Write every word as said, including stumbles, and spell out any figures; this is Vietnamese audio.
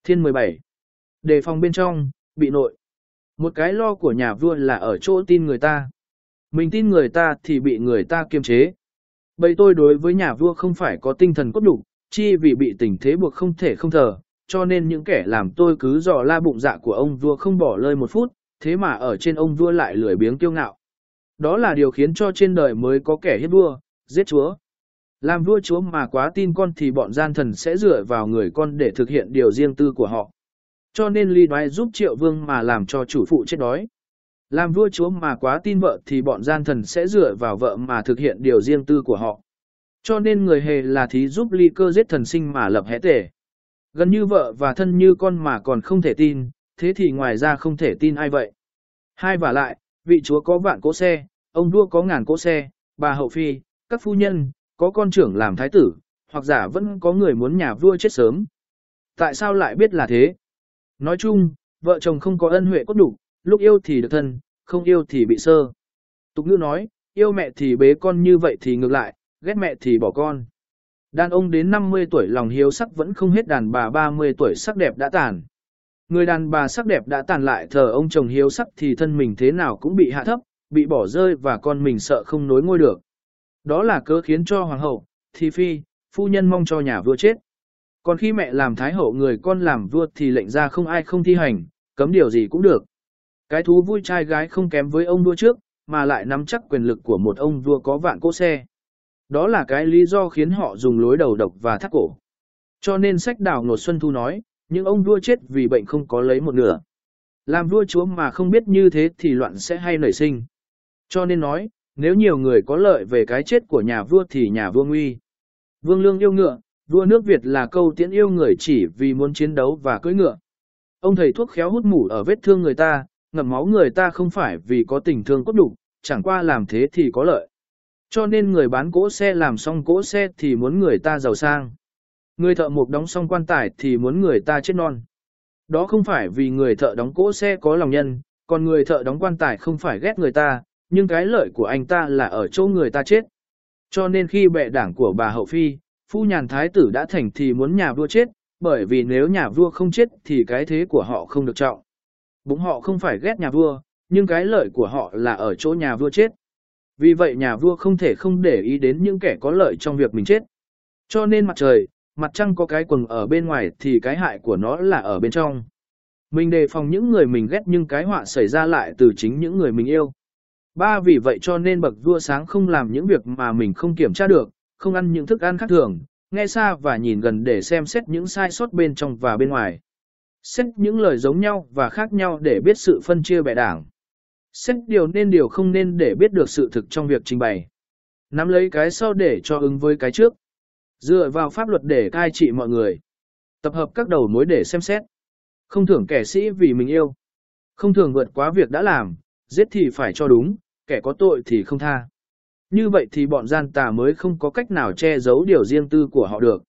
Thiên mười bảy. Đề phòng bên trong, bị nội. Một cái lo của nhà vua là ở chỗ tin người ta. Mình tin người ta thì bị người ta kiềm chế. Bởi tôi đối với nhà vua không phải có tinh thần cốt đủ, chi vì bị tình thế buộc không thể không thờ, cho nên những kẻ làm tôi cứ dò la bụng dạ của ông vua không bỏ lơi một phút, thế mà ở trên ông vua lại lười biếng kiêu ngạo. Đó là điều khiến cho trên đời mới có kẻ hiếp vua, giết chúa. Làm vua chúa mà quá tin con thì bọn gian thần sẽ dựa vào người con để thực hiện điều riêng tư của họ. Cho nên Lý Đoái giúp Triệu Vương mà làm cho chủ phụ chết đói. Làm vua chúa mà quá tin vợ thì bọn gian thần sẽ dựa vào vợ mà thực hiện điều riêng tư của họ. Cho nên người hề là thí giúp ly cơ giết thần sinh mà lập hẽ tể. Gần như vợ và thân như con mà còn không thể tin, thế thì ngoài ra không thể tin ai vậy. Hai vả lại, vị chúa có vạn cỗ xe, ông vua có ngàn cỗ xe, bà hậu phi, các phu nhân, có con trưởng làm thái tử, hoặc giả vẫn có người muốn nhà vua chết sớm. Tại sao lại biết là thế? Nói chung, vợ chồng không có ân huệ cốt đủ, lúc yêu thì được thân, không yêu thì bị sơ. Tục ngữ nói, yêu mẹ thì bế con, như vậy thì ngược lại, ghét mẹ thì bỏ con. Đàn ông đến năm mươi tuổi lòng hiếu sắc vẫn không hết, đàn bà ba mươi tuổi sắc đẹp đã tàn. Người đàn bà sắc đẹp đã tàn lại thờ ông chồng hiếu sắc thì thân mình thế nào cũng bị hạ thấp, bị bỏ rơi và con mình sợ không nối ngôi được. Đó là cớ khiến cho hoàng hậu, thị phi, phu nhân mong cho nhà vua chết. Còn khi mẹ làm thái hậu người con làm vua thì lệnh ra không ai không thi hành, cấm điều gì cũng được. Cái thú vui trai gái không kém với ông vua trước, mà lại nắm chắc quyền lực của một ông vua có vạn cỗ xe. Đó là cái lý do khiến họ dùng lối đầu độc và thắt cổ. Cho nên sách Đào Ngột Xuân Thu nói, những ông vua chết vì bệnh không có lấy một nửa. Làm vua chúa mà không biết như thế thì loạn sẽ hay nảy sinh. Cho nên nói, nếu nhiều người có lợi về cái chết của nhà vua thì nhà vua nguy. Vương Lương yêu ngựa, vua nước Việt là câu tiễn yêu người chỉ vì muốn chiến đấu và cưỡi ngựa. Ông thầy thuốc khéo hút mủ ở vết thương người ta, ngậm máu người ta không phải vì có tình thương cốt đủ, chẳng qua làm thế thì có lợi. Cho nên người bán cỗ xe làm xong cỗ xe thì muốn người ta giàu sang. Người thợ mộc đóng xong quan tài thì muốn người ta chết non. Đó không phải vì người thợ đóng cỗ xe có lòng nhân, còn người thợ đóng quan tài không phải ghét người ta, nhưng cái lợi của anh ta là ở chỗ người ta chết. Cho nên khi bệ đảng của bà hậu phi, phu nhàn thái tử đã thành thì muốn nhà vua chết, bởi vì nếu nhà vua không chết thì cái thế của họ không được trọng. Bụng họ không phải ghét nhà vua, nhưng cái lợi của họ là ở chỗ nhà vua chết. Vì vậy nhà vua không thể không để ý đến những kẻ có lợi trong việc mình chết. Cho nên mặt trời, mặt trăng có cái quầng ở bên ngoài thì cái hại của nó là ở bên trong. Mình đề phòng những người mình ghét nhưng cái họa xảy ra lại từ chính những người mình yêu. Ba vì vậy cho nên bậc vua sáng không làm những việc mà mình không kiểm tra được, không ăn những thức ăn khác thường, nghe xa và nhìn gần để xem xét những sai sót bên trong và bên ngoài. Xét những lời giống nhau và khác nhau để biết sự phân chia bè đảng. Xét điều nên điều không nên để biết được sự thực trong việc trình bày. Nắm lấy cái sau để cho ứng với cái trước. Dựa vào pháp luật để cai trị mọi người. Tập hợp các đầu mối để xem xét. Không thưởng kẻ sĩ vì mình yêu. Không thường vượt quá việc đã làm, giết thì phải cho đúng, kẻ có tội thì không tha. Như vậy thì bọn gian tà mới không có cách nào che giấu điều riêng tư của họ được.